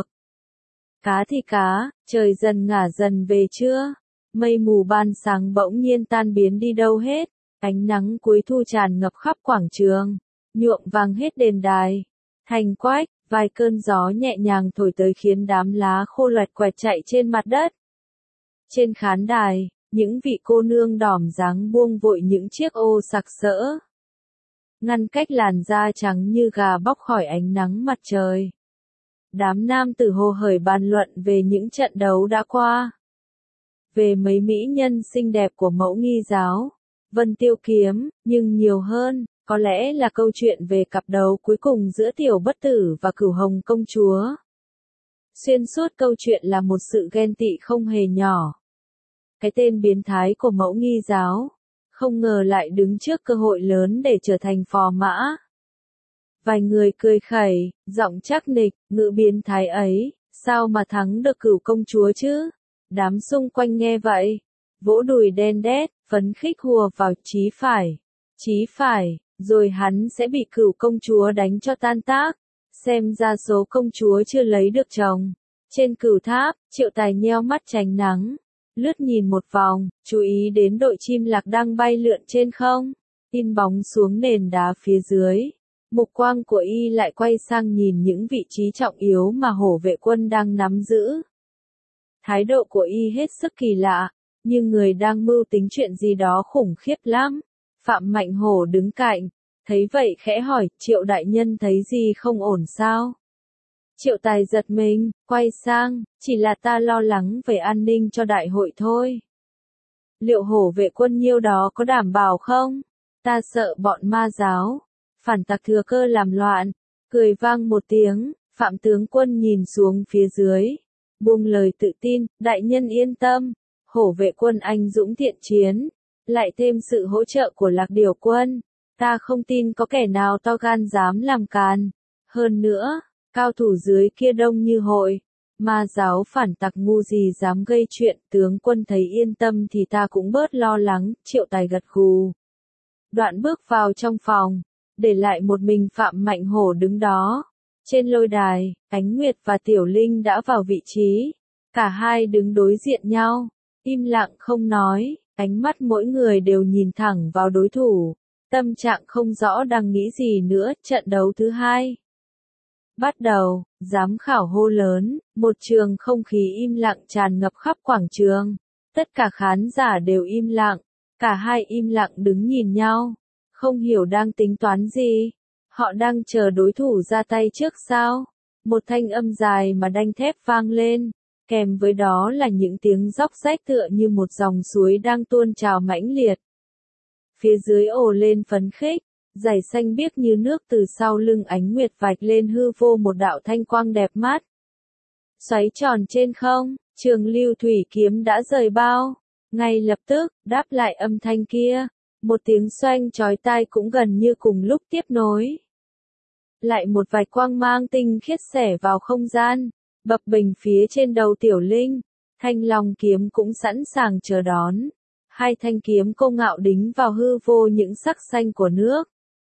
Cá thì cá, trời dần ngả dần về trưa, mây mù ban sáng bỗng nhiên tan biến đi đâu hết, ánh nắng cuối thu tràn ngập khắp quảng trường, nhuộm vàng hết đền đài. Thành quách, vài cơn gió nhẹ nhàng thổi tới khiến đám lá khô loẹt quẹt chạy trên mặt đất. Trên khán đài, những vị cô nương đỏm dáng buông vội những chiếc ô sặc sỡ, ngăn cách làn da trắng như gà bóc khỏi ánh nắng mặt trời. Đám nam tử hồ hởi bàn luận về những trận đấu đã qua, về mấy mỹ nhân xinh đẹp của Mẫu Nghi Giáo, Vân Tiêu Kiếm, nhưng nhiều hơn, có lẽ là câu chuyện về cặp đấu cuối cùng giữa Tiểu Bất Tử và Cửu Hồng Công Chúa. Xuyên suốt câu chuyện là một sự ghen tị không hề nhỏ. Cái tên biến thái của Mẫu Nghi Giáo, không ngờ lại đứng trước cơ hội lớn để trở thành phò mã. Vài người cười khẩy, giọng chắc nịch, ngữ biến thái ấy, sao mà thắng được Cửu Công Chúa chứ? Đám xung quanh nghe vậy, vỗ đùi đen đét, phấn khích hùa vào, chí phải, chí phải, rồi hắn sẽ bị Cửu Công Chúa đánh cho tan tác. Xem ra số công chúa chưa lấy được chồng. Trên cửu tháp, Triệu Tài nheo mắt tránh nắng, lướt nhìn một vòng, chú ý đến đội chim lạc đang bay lượn trên không, in bóng xuống nền đá phía dưới. Mục quang của y lại quay sang nhìn những vị trí trọng yếu mà hổ vệ quân đang nắm giữ. Thái độ của y hết sức kỳ lạ, như người đang mưu tính chuyện gì đó khủng khiếp lắm. Phạm Mạnh Hổ đứng cạnh, thấy vậy khẽ hỏi, Triệu đại nhân thấy gì không ổn sao? Triệu Tài giật mình, quay sang, chỉ là ta lo lắng về an ninh cho đại hội thôi. Liệu hổ vệ quân nhiêu đó có đảm bảo không? Ta sợ bọn ma giáo, phản tặc thừa cơ làm loạn. Cười vang một tiếng, Phạm tướng quân nhìn xuống phía dưới, buông lời tự tin, đại nhân yên tâm, hổ vệ quân anh dũng thiện chiến, lại thêm sự hỗ trợ của Lạc Điều quân, ta không tin có kẻ nào to gan dám làm càn. Hơn nữa, cao thủ dưới kia đông như hội, ma giáo phản tặc ngu gì dám gây chuyện, tướng quân thấy yên tâm thì ta cũng bớt lo lắng. Triệu Tài gật gù. Đoạn bước vào trong phòng, để lại một mình Phạm Mạnh Hổ đứng đó. Trên lôi đài, Ánh Nguyệt và Tiểu Linh đã vào vị trí, cả hai đứng đối diện nhau, im lặng không nói, ánh mắt mỗi người đều nhìn thẳng vào đối thủ, tâm trạng không rõ đang nghĩ gì nữa. Trận đấu thứ hai bắt đầu, giám khảo hô lớn, một trường không khí im lặng tràn ngập khắp quảng trường, tất cả khán giả đều im lặng, cả hai im lặng đứng nhìn nhau, không hiểu đang tính toán gì. Họ đang chờ đối thủ ra tay trước sao? Một thanh âm dài mà đanh thép vang lên, kèm với đó là những tiếng róc rách tựa như một dòng suối đang tuôn trào mãnh liệt. Phía dưới ồ lên phấn khích, dải xanh biếc như nước từ sau lưng Ánh Nguyệt vạch lên hư vô một đạo thanh quang đẹp mắt. Xoáy tròn trên không, Trường Lưu Thủy kiếm đã rời bao. Ngay lập tức, đáp lại âm thanh kia, một tiếng xoanh chói tai cũng gần như cùng lúc tiếp nối. Lại một vài quang mang tinh khiết xẻ vào không gian, bập bềnh phía trên đầu Tiểu Linh, Thanh Long kiếm cũng sẵn sàng chờ đón. Hai thanh kiếm cô ngạo đính vào hư vô những sắc xanh của nước.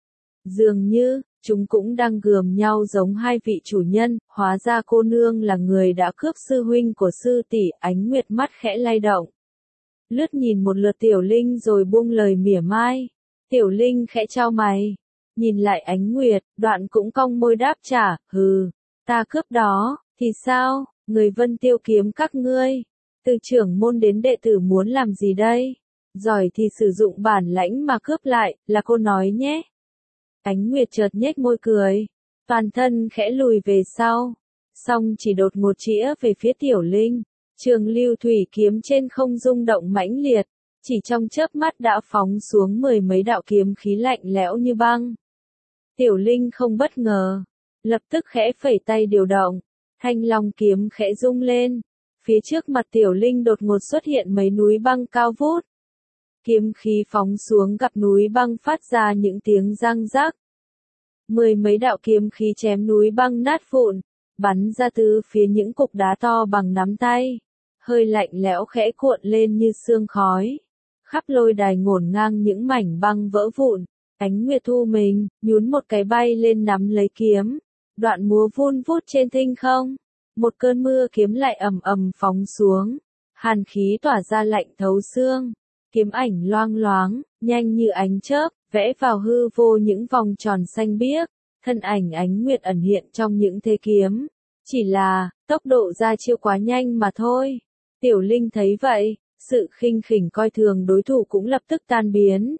Dường như, chúng cũng đang gườm nhau giống hai vị chủ nhân, hóa ra cô nương là người đã cướp sư huynh của sư tỷ. Ánh Nguyệt mắt khẽ lay động, lướt nhìn một lượt Tiểu Linh rồi buông lời mỉa mai. Tiểu Linh khẽ chau mày, nhìn lại Ánh Nguyệt, đoạn cũng cong môi đáp trả, hừ, ta cướp đó, thì sao, người Vân Tiêu kiếm các ngươi, từ trưởng môn đến đệ tử muốn làm gì đây? Giỏi thì sử dụng bản lãnh mà cướp lại, là cô nói nhé. Ánh Nguyệt chợt nhếch môi cười, toàn thân khẽ lùi về sau, xong chỉ đột ngột chĩa về phía Tiểu Linh. Trường Lưu Thủy kiếm trên không rung động mãnh liệt, chỉ trong chớp mắt đã phóng xuống mười mấy đạo kiếm khí lạnh lẽo như băng. Tiểu Linh không bất ngờ, lập tức khẽ phẩy tay điều động, Thanh Long kiếm khẽ rung lên, phía trước mặt Tiểu Linh đột ngột xuất hiện mấy núi băng cao vút. Kiếm khí phóng xuống gặp núi băng phát ra những tiếng răng rắc. Mười mấy đạo kiếm khí chém núi băng nát vụn, bắn ra từ phía những cục đá to bằng nắm tay. Hơi lạnh lẽo khẽ cuộn lên như sương khói. Khắp lôi đài ngổn ngang những mảnh băng vỡ vụn. Ánh Nguyệt thu mình, nhún một cái bay lên nắm lấy kiếm. Đoạn múa vun vút trên thinh không. Một cơn mưa kiếm lại ầm ầm phóng xuống. Hàn khí tỏa ra lạnh thấu xương. Kiếm ảnh loang loáng, nhanh như ánh chớp, vẽ vào hư vô những vòng tròn xanh biếc. Thân ảnh Ánh Nguyệt ẩn hiện trong những thế kiếm. Chỉ là, tốc độ ra chiêu quá nhanh mà thôi. Tiểu Linh thấy vậy, sự khinh khỉnh coi thường đối thủ cũng lập tức tan biến.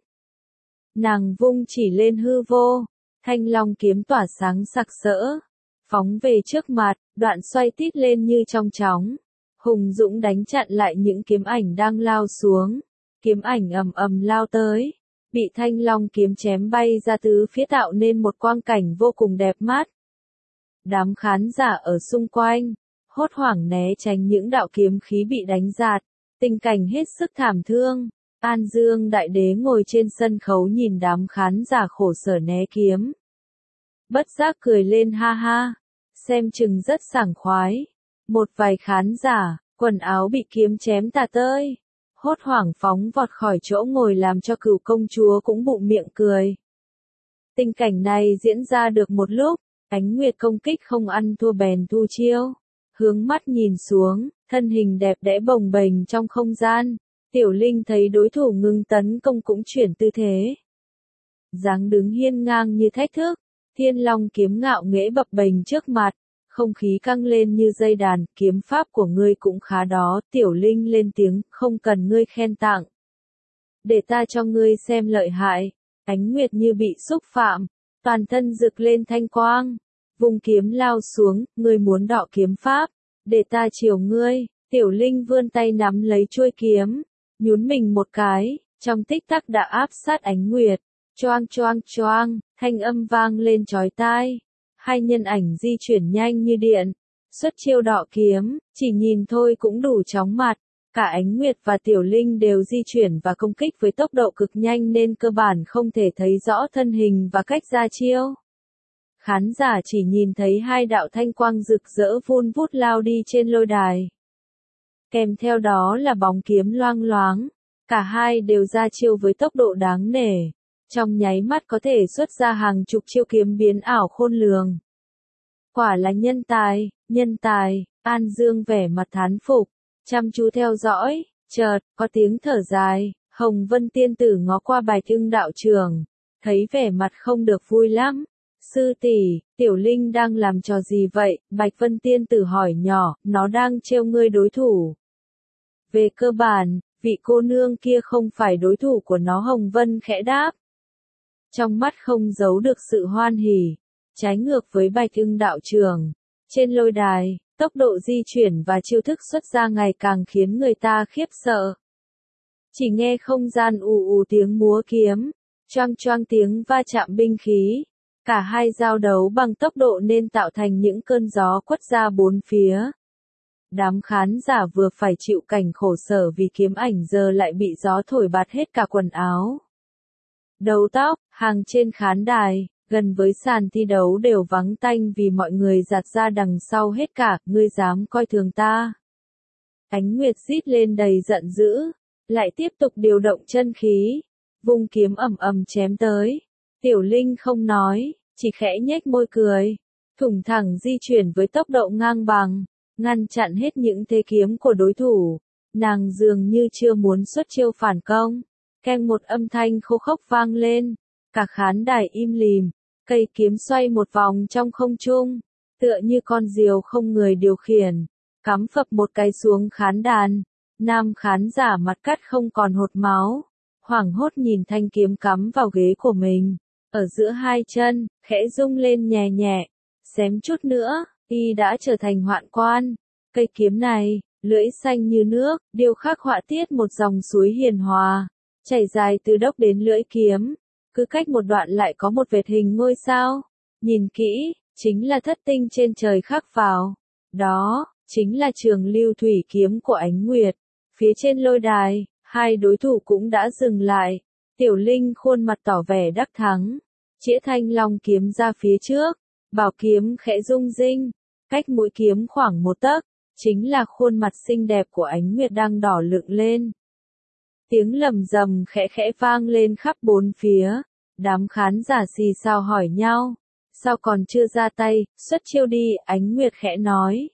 Nàng vung chỉ lên hư vô, Thanh Long kiếm tỏa sáng sặc sỡ, phóng về trước mặt, đoạn xoay tít lên như trong chóng, hùng dũng đánh chặn lại những kiếm ảnh đang lao xuống. Kiếm ảnh ầm ầm lao tới, bị Thanh Long kiếm chém bay ra tứ phía tạo nên một quang cảnh vô cùng đẹp mắt. Đám khán giả ở xung quanh hốt hoảng né tránh những đạo kiếm khí bị đánh giạt, tình cảnh hết sức thảm thương. An Dương Đại Đế ngồi trên sân khấu nhìn đám khán giả khổ sở né kiếm. Bất giác cười lên ha ha, xem chừng rất sảng khoái. Một vài khán giả, quần áo bị kiếm chém tả tơi, hốt hoảng phóng vọt khỏi chỗ ngồi làm cho Cửu công chúa cũng bụng miệng cười. Tình cảnh này diễn ra được một lúc, Ánh Nguyệt công kích không ăn thua bèn thu chiêu. Hướng mắt nhìn xuống, thân hình đẹp đẽ bồng bềnh trong không gian. Tiểu Linh thấy đối thủ ngừng tấn công cũng chuyển tư thế. Dáng đứng hiên ngang như thách thức. Thiên Long kiếm ngạo nghễ bập bềnh trước mặt, không khí căng lên như dây đàn, kiếm pháp của ngươi cũng khá đó, Tiểu Linh lên tiếng, không cần ngươi khen tặng. Để ta cho ngươi xem lợi hại, Ánh Nguyệt như bị xúc phạm, toàn thân rực lên thanh quang, vùng kiếm lao xuống, ngươi muốn đọ kiếm pháp, để ta chiều ngươi, Tiểu Linh vươn tay nắm lấy chuôi kiếm, nhún mình một cái, trong tích tắc đã áp sát Ánh Nguyệt, choang choang choang, thanh âm vang lên chói tai. Hai nhân ảnh di chuyển nhanh như điện, xuất chiêu đọ kiếm, chỉ nhìn thôi cũng đủ chóng mặt. Cả Ánh Nguyệt và Tiểu Linh đều di chuyển và công kích với tốc độ cực nhanh nên cơ bản không thể thấy rõ thân hình và cách ra chiêu. Khán giả chỉ nhìn thấy hai đạo thanh quang rực rỡ vun vút lao đi trên lôi đài. Kèm theo đó là bóng kiếm loang loáng, cả hai đều ra chiêu với tốc độ đáng nể. Trong nháy mắt có thể xuất ra hàng chục chiêu kiếm biến ảo khôn lường. Quả là nhân tài, nhân tài, An Dương vẻ mặt thán phục, chăm chú theo dõi, chợt, có tiếng thở dài, Hồng Vân tiên tử ngó qua Bạch Ưng đạo trưởng, thấy vẻ mặt không được vui lắm. Sư tỷ, Tiểu Linh đang làm trò gì vậy? Bạch Vân tiên tử hỏi nhỏ, nó đang trêu ngươi đối thủ. Về cơ bản, vị cô nương kia không phải đối thủ của nó, Hồng Vân khẽ đáp. Trong mắt không giấu được sự hoan hỉ, trái ngược với Bạch Ưng đạo trưởng. Trên lôi đài, tốc độ di chuyển và chiêu thức xuất ra ngày càng khiến người ta khiếp sợ. Chỉ nghe không gian ù ù tiếng múa kiếm, choang choang tiếng va chạm binh khí. Cả hai giao đấu bằng tốc độ nên tạo thành những cơn gió quất ra bốn phía. Đám khán giả vừa phải chịu cảnh khổ sở vì kiếm ảnh giờ lại bị gió thổi bạt hết cả quần áo. Đầu tóc, hàng trên khán đài, gần với sàn thi đấu đều vắng tanh vì mọi người giạt ra đằng sau hết cả, ngươi dám coi thường ta. Ánh Nguyệt rít lên đầy giận dữ, lại tiếp tục điều động chân khí, vung kiếm ầm ầm chém tới. Tiểu Linh không nói, chỉ khẽ nhếch môi cười, thủng thẳng di chuyển với tốc độ ngang bằng, ngăn chặn hết những thế kiếm của đối thủ. Nàng dường như chưa muốn xuất chiêu phản công. Keng một âm thanh khô khốc vang lên, cả khán đài im lìm, cây kiếm xoay một vòng trong không trung, tựa như con diều không người điều khiển, cắm phập một cái xuống khán đàn. Nam khán giả mặt cắt không còn hột máu, hoảng hốt nhìn thanh kiếm cắm vào ghế của mình, ở giữa hai chân, khẽ rung lên nhẹ nhẹ, xém chút nữa, y đã trở thành hoạn quan. Cây kiếm này, lưỡi xanh như nước, điêu khắc họa tiết một dòng suối hiền hòa, chảy dài từ đốc đến lưỡi kiếm, cứ cách một đoạn lại có một vệt hình ngôi sao. Nhìn kỹ, chính là thất tinh trên trời khắc vào. Đó, chính là trường lưu thủy kiếm của Ánh Nguyệt. Phía trên lôi đài, hai đối thủ cũng đã dừng lại. Tiểu Linh khuôn mặt tỏ vẻ đắc thắng, chĩa thanh long kiếm ra phía trước, bảo kiếm khẽ rung rinh, cách mũi kiếm khoảng một tấc, chính là khuôn mặt xinh đẹp của Ánh Nguyệt đang đỏ lựng lên. Tiếng lầm rầm khẽ khẽ vang lên khắp bốn phía, đám khán giả xì xào hỏi nhau, sao còn chưa ra tay, xuất chiêu đi, Ánh Nguyệt khẽ nói.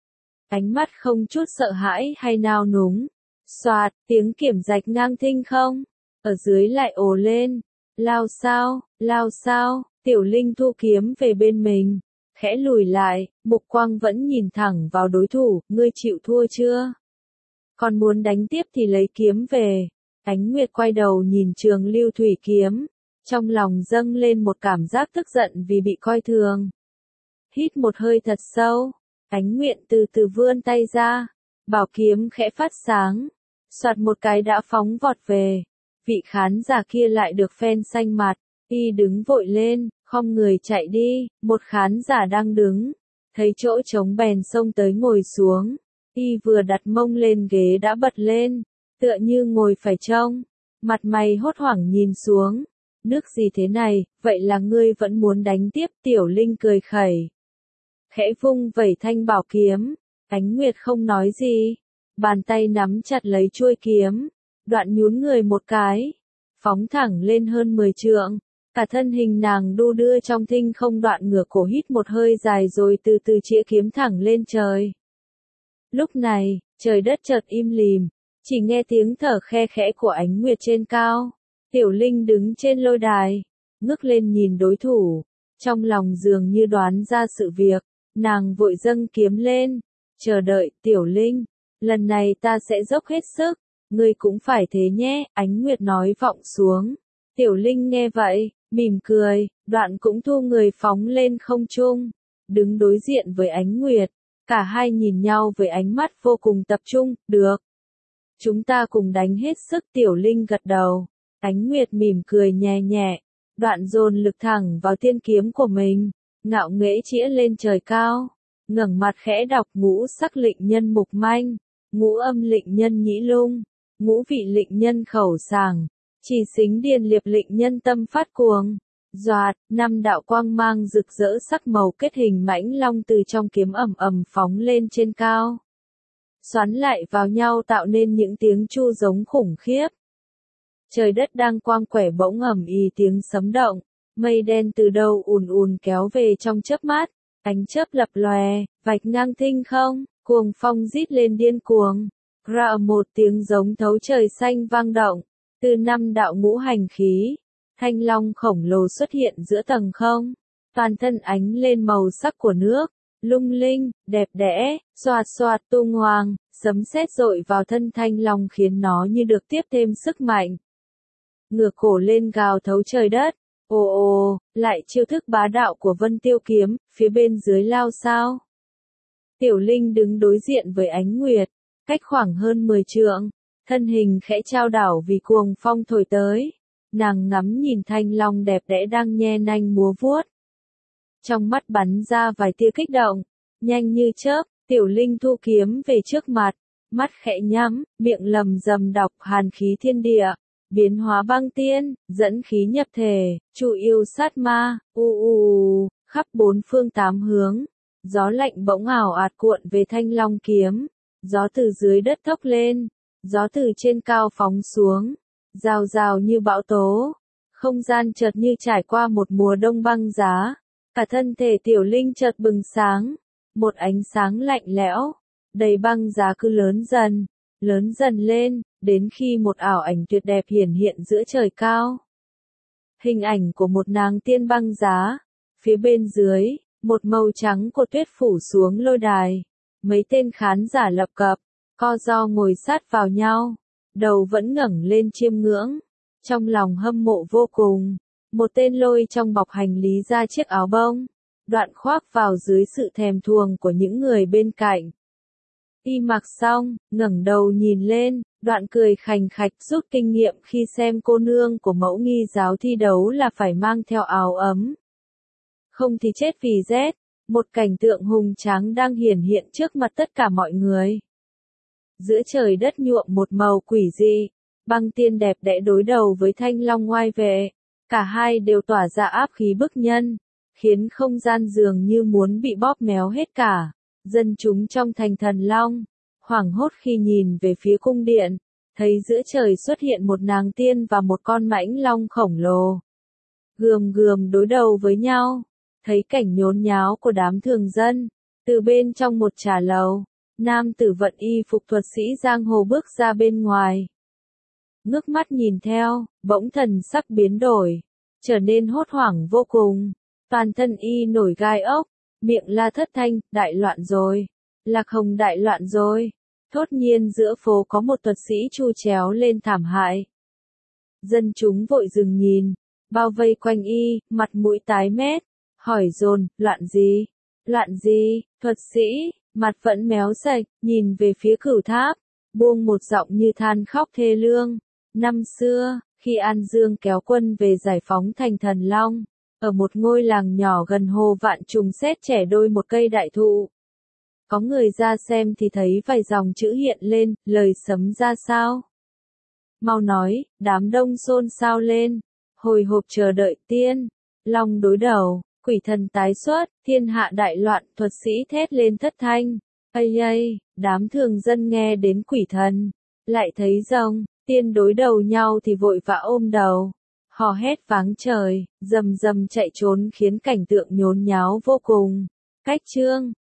Ánh mắt không chút sợ hãi hay nao núng, xoạt, tiếng kiểm rạch ngang thinh không, ở dưới lại ồ lên, lao sao, lao sao, Tiểu Linh thu kiếm về bên mình, khẽ lùi lại, mục quang vẫn nhìn thẳng vào đối thủ, ngươi chịu thua chưa? Còn muốn đánh tiếp thì lấy kiếm về. Ánh Nguyệt quay đầu nhìn trường lưu thủy kiếm, trong lòng dâng lên một cảm giác tức giận vì bị coi thường. Hít một hơi thật sâu, Ánh Nguyệt từ từ vươn tay ra, bảo kiếm khẽ phát sáng, soạt một cái đã phóng vọt về. Vị khán giả kia lại được phen xanh mặt, y đứng vội lên, khom người chạy đi. Một khán giả đang đứng, thấy chỗ trống bèn xông tới ngồi xuống. Y vừa đặt mông lên ghế đã bật lên, tựa như ngồi phải trông, mặt mày hốt hoảng nhìn xuống. Nước gì thế này, vậy là ngươi vẫn muốn đánh tiếp? Tiểu Linh cười khẩy, khẽ vung vẩy thanh bảo kiếm. Ánh Nguyệt không nói gì, bàn tay nắm chặt lấy chuôi kiếm, đoạn nhún người một cái, phóng thẳng lên hơn mười trượng. Cả thân hình nàng đu đưa trong thinh không, đoạn ngửa cổ hít một hơi dài rồi từ từ chĩa kiếm thẳng lên trời. Lúc này, trời đất chợt im lìm, chỉ nghe tiếng thở khe khẽ của Ánh Nguyệt trên cao. Tiểu Linh đứng trên lôi đài, ngước lên nhìn đối thủ, Trong lòng dường như đoán ra sự việc, nàng vội dâng kiếm lên, chờ đợi, Tiểu Linh, lần này ta sẽ dốc hết sức, ngươi cũng phải thế nhé, Ánh Nguyệt nói vọng xuống. Tiểu Linh nghe vậy, mỉm cười, đoạn cũng thu người phóng lên không trung, đứng đối diện với Ánh Nguyệt, cả hai nhìn nhau với ánh mắt vô cùng tập trung, được. Chúng ta cùng đánh hết sức, Tiểu Linh gật đầu, Ánh Nguyệt mỉm cười nhẹ nhẹ, đoạn dồn lực thẳng vào tiên kiếm của mình, ngạo nghễ chĩa lên trời cao, ngẩng mặt khẽ đọc ngũ sắc lệnh nhân mục manh, ngũ âm lệnh nhân nhĩ lung, ngũ vị lệnh nhân khẩu sàng, chỉ xính điền liệp lệnh nhân tâm phát cuồng. Doạt, năm đạo quang mang rực rỡ sắc màu kết hình mãnh long từ trong kiếm ầm ầm phóng lên trên cao. Xoắn lại vào nhau tạo nên những tiếng chu giống khủng khiếp. Trời đất đang quang quẻ bỗng ầm ì tiếng sấm động, mây đen từ đâu ùn ùn kéo về trong chớp mắt, ánh chớp lập lòe, vạch ngang thinh không, cuồng phong rít lên điên cuồng. Ra một tiếng giống thấu trời xanh vang động, từ năm đạo ngũ hành khí. Thanh long khổng lồ xuất hiện giữa tầng không, toàn thân ánh lên màu sắc của nước, lung linh, đẹp đẽ, xoạt xoạt tung hoàng, sấm sét dội vào thân thanh long khiến nó như được tiếp thêm sức mạnh. Ngửa cổ lên gào thấu trời đất, ồ ồ, lại chiêu thức bá đạo của Vân Tiêu kiếm, phía bên dưới lao sao. Tiểu Linh đứng đối diện với Ánh Nguyệt, cách khoảng hơn mười trượng, thân hình khẽ chao đảo vì cuồng phong thổi tới. Nàng ngắm nhìn thanh long đẹp đẽ đang nhe nanh múa vuốt. Trong mắt bắn ra vài tia kích động, nhanh như chớp, Tiểu Linh thu kiếm về trước mặt, mắt khẽ nhắm, miệng lầm rầm đọc hàn khí thiên địa, biến hóa băng tiên, dẫn khí nhập thể, trụ yêu sát ma, u u, khắp bốn phương tám hướng. Gió lạnh bỗng ảo ạt cuộn về thanh long kiếm, gió từ dưới đất thốc lên, gió từ trên cao phóng xuống. Rào rào như bão tố, không gian chợt như trải qua một mùa đông băng giá, cả thân thể Tiểu Linh chợt bừng sáng, một ánh sáng lạnh lẽo, đầy băng giá cứ lớn dần, lớn dần lên, đến khi một ảo ảnh tuyệt đẹp hiển hiện giữa trời cao. Hình ảnh của một nàng tiên băng giá, phía bên dưới, một màu trắng của tuyết phủ xuống lôi đài, mấy tên khán giả lập cập, co ro ngồi sát vào nhau. Đầu vẫn ngẩng lên chiêm ngưỡng, trong lòng hâm mộ vô cùng, một tên lôi trong bọc hành lý ra chiếc áo bông, đoạn khoác vào dưới sự thèm thuồng của những người bên cạnh. Y mặc xong, ngẩng đầu nhìn lên, đoạn cười khành khạch rút kinh nghiệm khi xem cô nương của mẫu nghi giáo thi đấu là phải mang theo áo ấm. Không thì chết vì rét, một cảnh tượng hùng tráng đang hiển hiện trước mặt tất cả mọi người. Giữa trời đất nhuộm một màu quỷ dị, băng tiên đẹp đẽ đối đầu với thanh long ngoai vệ, cả hai đều tỏa ra áp khí bức nhân, khiến không gian dường như muốn bị bóp méo hết cả. Dân chúng trong thành Thần Long, hoảng hốt khi nhìn về phía cung điện, thấy giữa trời xuất hiện một nàng tiên và một con mãnh long khổng lồ. Gườm gườm đối đầu với nhau, thấy cảnh nhốn nháo của đám thường dân, từ bên trong một trà lầu. Nam tử vận y phục thuật sĩ giang hồ bước ra bên ngoài. Ngước mắt nhìn theo, bỗng thần sắc biến đổi, trở nên hốt hoảng vô cùng. Toàn thân y nổi gai ốc, miệng la thất thanh, đại loạn rồi, Lạc Hồng đại loạn rồi. Thốt nhiên giữa phố có một thuật sĩ chu chéo lên thảm hại. Dân chúng vội dừng nhìn, bao vây quanh y, mặt mũi tái mét, hỏi dồn, loạn gì? Loạn gì? Thuật sĩ, mặt vẫn méo sạch, nhìn về phía cửu tháp, buông một giọng như than khóc thê lương. Năm xưa, khi An Dương kéo quân về giải phóng thành Thần Long, ở một ngôi làng nhỏ gần hồ Vạn Trùng xét trẻ đôi một cây đại thụ. Có người ra xem thì thấy vài dòng chữ hiện lên, lời sấm ra sao? Mau nói, đám đông xôn xao lên, hồi hộp chờ đợi tiên, long đối đầu, quỷ thần tái xuất, thiên hạ đại loạn, thuật sĩ thét lên thất thanh. Ây ây, đám thường dân nghe đến quỷ thần, lại thấy rồng, tiên đối đầu nhau thì vội vã ôm đầu, hò hét váng trời, rầm rầm chạy trốn khiến cảnh tượng nhốn nháo vô cùng. Cách chương